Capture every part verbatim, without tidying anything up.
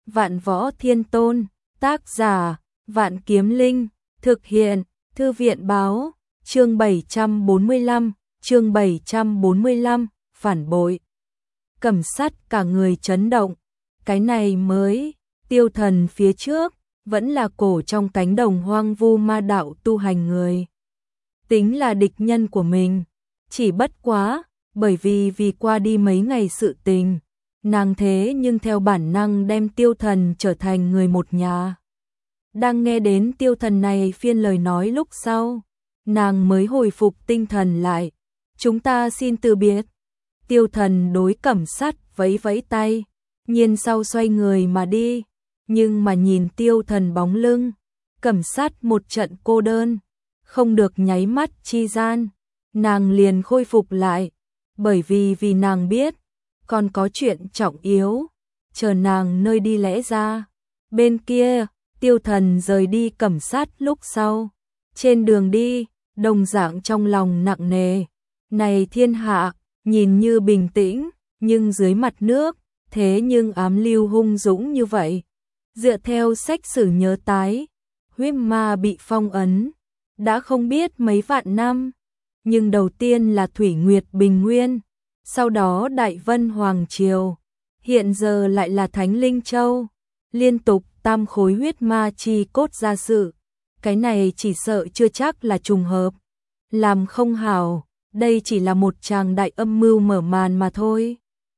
Vạn Võ Thiên Tôn, tác giả, Vạn Kiếm Linh, thực hiện, Thư viện báo, chương bảy trăm bốn mươi lăm, chương bảy trăm bốn mươi lăm, phản bội. Cẩm Sát cả người chấn động, cái này mới, Tiêu Thần phía trước, vẫn là cổ trong cánh đồng hoang vu ma đạo tu hành người. Tính là địch nhân của mình, chỉ bất quá, bởi vì vì qua đi mấy ngày sự tình, nàng thế nhưng theo bản năng đem Tiêu Thần trở thành người một nhà. Đang nghe đến Tiêu Thần này phiên lời nói lúc sau, nàng mới hồi phục tinh thần lại. Chúng ta xin từ biệt. Tiêu Thần đối Cẩm Sát vẫy vẫy tay, nhiên sau xoay người mà đi. Nhưng mà nhìn Tiêu Thần bóng lưng, Cẩm Sát một trận cô đơn, không được nháy mắt chi gian, nàng liền khôi phục lại, bởi vì vì nàng biết, còn có chuyện trọng yếu, chờ nàng nơi đi lẽ ra. Bên kia, Tiêu Thần rời đi Cẩm Sát lúc sau, trên đường đi, đồng dạng trong lòng nặng nề. Này thiên hạ, nhìn như bình tĩnh, nhưng dưới mặt nước, thế nhưng ám lưu hung dũng như vậy. Dựa theo sách sử nhớ tái, huyết ma bị phong ấn, đã không biết mấy vạn năm. Nhưng đầu tiên là Thủy Nguyệt Bình Nguyên, sau đó Đại Vân Hoàng Triều, hiện giờ lại là Thánh Linh Châu. Liên tục tam khối huyết ma chi cốt ra sự, cái này chỉ sợ chưa chắc là trùng hợp. Làm không hảo, đây chỉ là một tràng đại âm mưu mở màn mà thôi.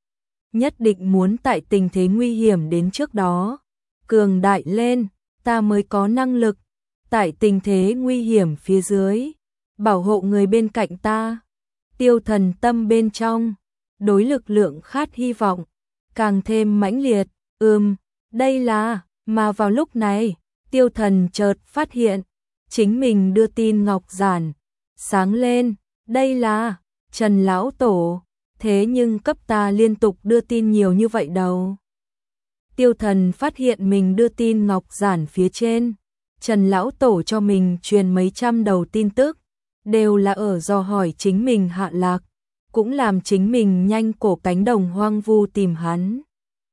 Nhất định muốn tại tình thế nguy hiểm đến trước đó, cường đại lên, ta mới có năng lực, tại tình thế nguy hiểm phía dưới, bảo hộ người bên cạnh ta. Tiêu Thần tâm bên trong, đối lực lượng khát hy vọng, càng thêm mãnh liệt. Ừm, đây là, mà vào lúc này, Tiêu Thần chợt phát hiện, chính mình đưa tin ngọc giản, sáng lên, đây là, Trần Lão Tổ, thế nhưng cấp ta liên tục đưa tin nhiều như vậy đâu. Tiêu Thần phát hiện mình đưa tin ngọc giản phía trên, Trần Lão Tổ cho mình truyền mấy trăm đầu tin tức, đều là ở dò hỏi chính mình hạ lạc, cũng làm chính mình nhanh cổ cánh đồng hoang vu tìm hắn.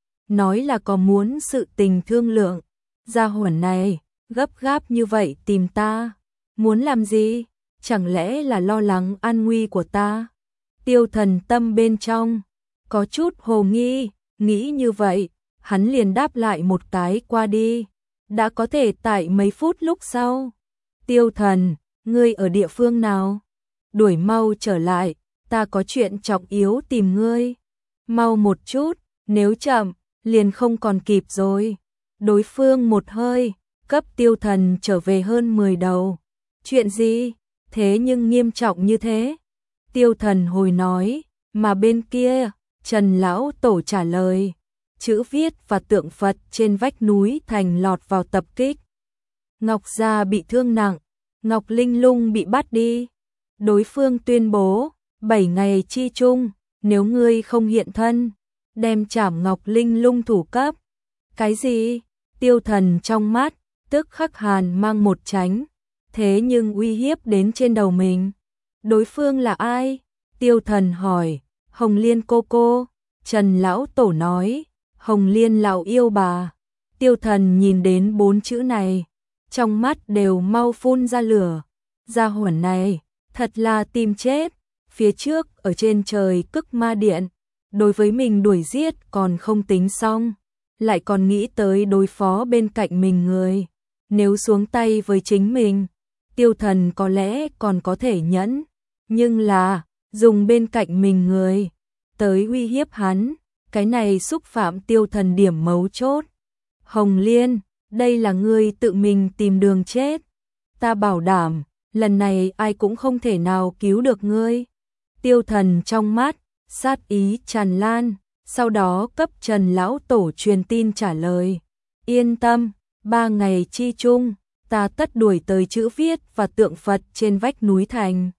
Nói là có muốn sự tình thương lượng, gia hỏa này, gấp gáp như vậy tìm ta, muốn làm gì? Chẳng lẽ là lo lắng an nguy của ta? Tiêu Thần tâm bên trong, có chút hồ nghi, nghĩ như vậy, hắn liền đáp lại một cái qua đi, đã có thể tại mấy phút lúc sau. Tiêu Thần, ngươi ở địa phương nào? Đuổi mau trở lại, ta có chuyện trọng yếu tìm ngươi. Mau một chút, nếu chậm, liền không còn kịp rồi. Đối phương một hơi, cấp Tiêu Thần trở về hơn mười đầu. Chuyện gì? Thế nhưng nghiêm trọng như thế? Tiêu Thần hồi nói, mà bên kia, Trần Lão Tổ trả lời. Chữ viết và tượng Phật trên vách núi thành lọt vào tập kích. Ngọc Gia bị thương nặng, Ngọc Linh Lung bị bắt đi. Đối phương tuyên bố, bảy ngày chi chung, nếu ngươi không hiện thân, đem trảm Ngọc Linh Lung thủ cấp. Cái gì? Tiêu Thần trong mắt, tức khắc hàn mang một tránh, thế nhưng uy hiếp đến trên đầu mình. Đối phương là ai? Tiêu Thần hỏi. Hồng Liên cô cô. Trần Lão Tổ nói, Hồng Liên lão yêu bà. Tiêu Thần nhìn đến bốn chữ này, trong mắt đều mau phun ra lửa. Gia hỏa này, thật là tìm chết. Phía trước ở trên trời Cức Ma Điện, đối với mình đuổi giết còn không tính xong, lại còn nghĩ tới đối phó bên cạnh mình người. Nếu xuống tay với chính mình, Tiêu Thần có lẽ còn có thể nhẫn, nhưng là dùng bên cạnh mình người tới uy hiếp hắn, cái này xúc phạm Tiêu Thần điểm mấu chốt. Hồng Liên, đây là ngươi tự mình tìm đường chết, ta bảo đảm, lần này ai cũng không thể nào cứu được ngươi. Tiêu Thần trong mắt, sát ý tràn lan, sau đó cấp Trần Lão Tổ truyền tin trả lời. Yên tâm, ba ngày chi chung, ta tất đuổi tới chữ viết và tượng Phật trên vách núi thành.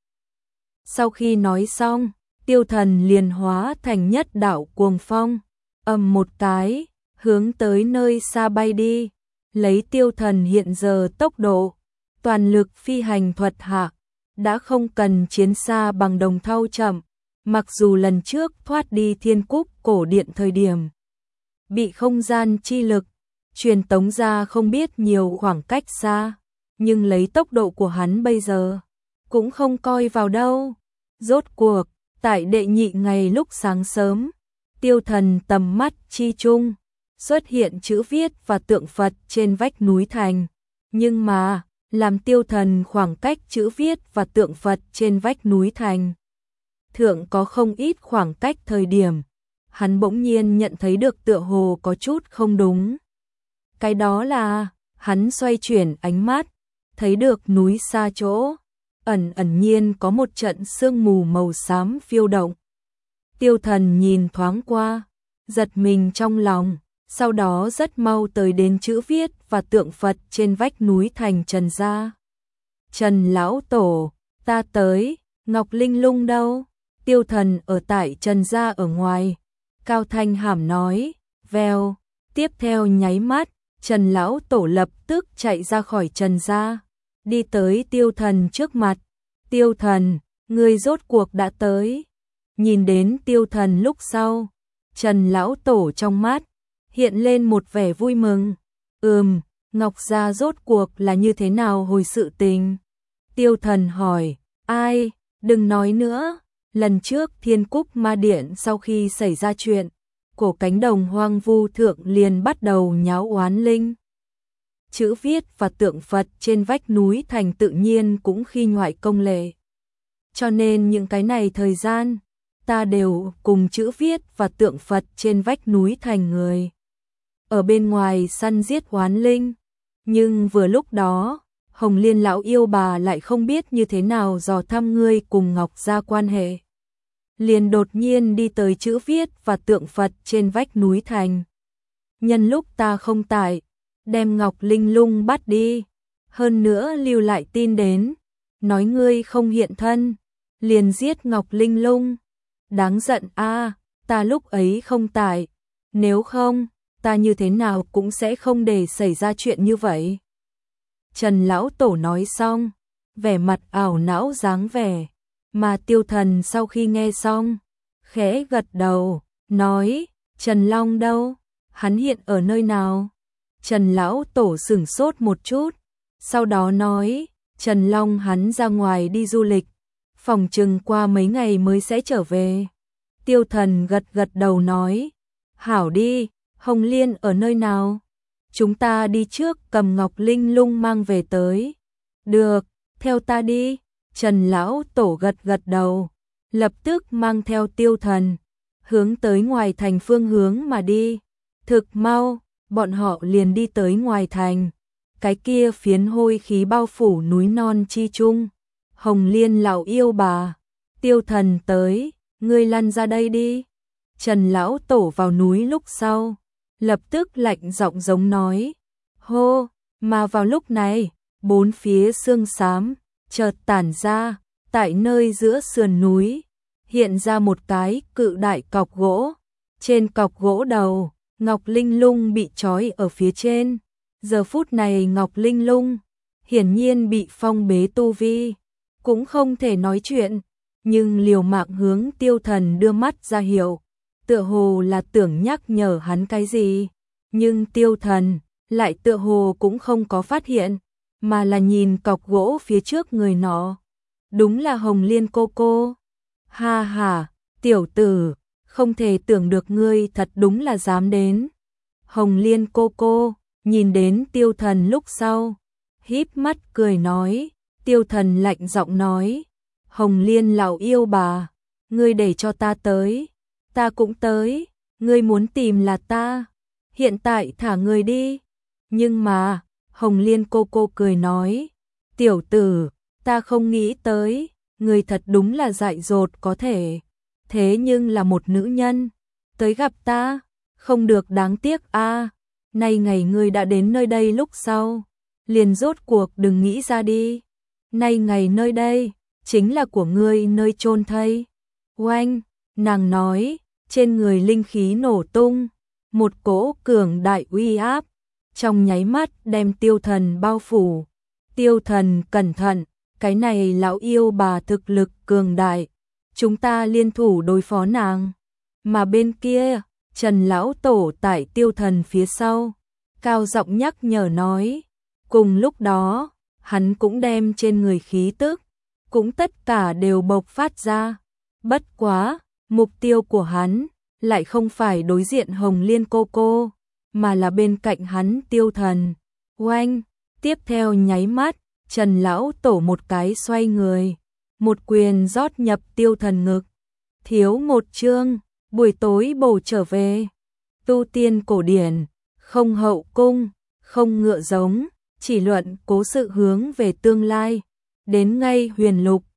Sau khi nói xong, Tiêu Thần liền hóa thành nhất đạo cuồng phong, ầm một cái, hướng tới nơi xa bay đi. Lấy Tiêu Thần hiện giờ tốc độ, toàn lực phi hành thuật hạ, đã không cần chiến xa bằng đồng thau chậm. Mặc dù lần trước thoát đi Thiên Cúc cổ điện thời điểm, bị không gian chi lực, truyền tống ra không biết nhiều khoảng cách xa, nhưng lấy tốc độ của hắn bây giờ, cũng không coi vào đâu. Rốt cuộc, tại đệ nhị ngày lúc sáng sớm, Tiêu Thần tầm mắt chi chung, xuất hiện chữ viết và tượng Phật trên vách núi thành. Nhưng mà, làm Tiêu Thần khoảng cách chữ viết và tượng Phật trên vách núi thành thượng có không ít khoảng cách thời điểm, hắn bỗng nhiên nhận thấy được tựa hồ có chút không đúng. Cái đó là, hắn xoay chuyển ánh mắt, thấy được núi xa chỗ, ẩn ẩn nhiên có một trận sương mù màu xám phiêu động. Tiêu Thần nhìn thoáng qua, giật mình trong lòng, sau đó rất mau tới đến chữ viết và tượng Phật trên vách núi thành Trần gia. Trần lão tổ, ta tới, Ngọc Linh Lung đâu? Tiêu Thần ở tại Trần gia ở ngoài, cao thanh hàm nói, vèo, tiếp theo nháy mắt, Trần lão tổ lập tức chạy ra khỏi Trần gia, đi tới Tiêu Thần trước mặt. Tiêu Thần, ngươi rốt cuộc đã tới. Nhìn đến Tiêu Thần lúc sau, Trần lão tổ trong mắt hiện lên một vẻ vui mừng. Ừm, Ngọc gia rốt cuộc là như thế nào hồi sự tình? Tiêu Thần hỏi, ai, đừng nói nữa, lần trước Thiên Cúc Ma Điện sau khi xảy ra chuyện, cổ cánh đồng hoang vu thượng liền bắt đầu nháo oán linh. Chữ viết và tượng Phật trên vách núi thành tự nhiên cũng khi ngoại công lệ. Cho nên những cái này thời gian, ta đều cùng chữ viết và tượng Phật trên vách núi thành người. Ở bên ngoài săn giết oán linh, nhưng vừa lúc đó, Hồng Liên lão yêu bà lại không biết như thế nào dò thăm ngươi cùng Ngọc gia quan hệ. Liền đột nhiên đi tới chữ viết và tượng Phật trên vách núi thành. Nhân lúc ta không tại, đem Ngọc Linh Lung bắt đi, hơn nữa lưu lại tin đến, nói ngươi không hiện thân, liền giết Ngọc Linh Lung. Đáng giận a, ta lúc ấy không tại, nếu không, ta như thế nào cũng sẽ không để xảy ra chuyện như vậy. Trần lão tổ nói xong, vẻ mặt ảo não dáng vẻ, mà Tiêu Thần sau khi nghe xong, khẽ gật đầu, nói, Trần Long đâu, hắn hiện ở nơi nào? Trần lão tổ sửng sốt một chút, sau đó nói, Trần Long hắn ra ngoài đi du lịch, phòng chừng qua mấy ngày mới sẽ trở về. Tiêu Thần gật gật đầu nói, hảo đi, Hồng Liên ở nơi nào? Chúng ta đi trước cầm Ngọc Linh Lung mang về tới. Được, theo ta đi. Trần lão tổ gật gật đầu, lập tức mang theo Tiêu Thần, hướng tới ngoài thành phương hướng mà đi. Thực mau, bọn họ liền đi tới ngoài thành. Cái kia phiến hôi khí bao phủ núi non chi chung. Hồng Liên lão yêu bà, Tiêu Thần tới, ngươi lăn ra đây đi. Trần lão tổ vào núi lúc sau, lập tức lạnh giọng giống nói, hô, mà vào lúc này, bốn phía sương xám chợt tản ra, tại nơi giữa sườn núi, hiện ra một cái cự đại cọc gỗ. Trên cọc gỗ đầu, Ngọc Linh Lung bị trói ở phía trên. Giờ phút này Ngọc Linh Lung hiển nhiên bị phong bế tu vi, cũng không thể nói chuyện, nhưng liều mạng hướng Tiêu Thần đưa mắt ra hiệu, tựa hồ là tưởng nhắc nhở hắn cái gì, nhưng Tiêu Thần lại tựa hồ cũng không có phát hiện, mà là nhìn cọc gỗ phía trước người nó. Đúng là Hồng Liên cô cô. Ha ha, tiểu tử, không thể tưởng được ngươi thật đúng là dám đến. Hồng Liên cô cô, nhìn đến Tiêu Thần lúc sau, híp mắt cười nói, Tiêu Thần lạnh giọng nói, Hồng Liên lão yêu bà, ngươi để cho ta tới, ta cũng tới, ngươi muốn tìm là ta, hiện tại thả ngươi đi. Nhưng mà, Hồng Liên cô cô cười nói, tiểu tử, ta không nghĩ tới, ngươi thật đúng là dại dột có thể, thế nhưng là một nữ nhân, tới gặp ta, không được đáng tiếc a. Nay ngày ngươi đã đến nơi đây lúc sau, liền rốt cuộc đừng nghĩ ra đi, nay ngày nơi đây, chính là của ngươi nơi chôn thây. Oanh, nàng nói, trên người linh khí nổ tung, một cỗ cường đại uy áp, trong nháy mắt đem Tiêu Thần bao phủ. Tiêu Thần cẩn thận, cái này lão yêu bà thực lực cường đại, chúng ta liên thủ đối phó nàng. Mà bên kia, Trần lão tổ tại Tiêu Thần phía sau, cao giọng nhắc nhở nói. Cùng lúc đó, hắn cũng đem trên người khí tức, cũng tất cả đều bộc phát ra. Bất quá, mục tiêu của hắn lại không phải đối diện Hồng Liên cô cô, mà là bên cạnh hắn Tiêu Thần. Oanh, tiếp theo nháy mắt, Trần lão tổ một cái xoay người, một quyền rót nhập Tiêu Thần ngực. Thiếu một chương, buổi tối bổ trở về. Tu tiên cổ điển, không hậu cung, không ngựa giống, chỉ luận cố sự hướng về tương lai. Đến ngay huyền lục,